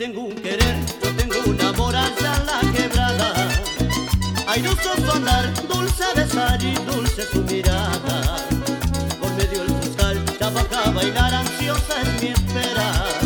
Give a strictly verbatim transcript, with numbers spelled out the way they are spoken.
tengo un querer, yo tengo un amor allá en la quebrada. Airoso su andar, dulce besar y dulce su mirada. Por medio del fiscal, ya baja a bailar, ansiosa es mi espera.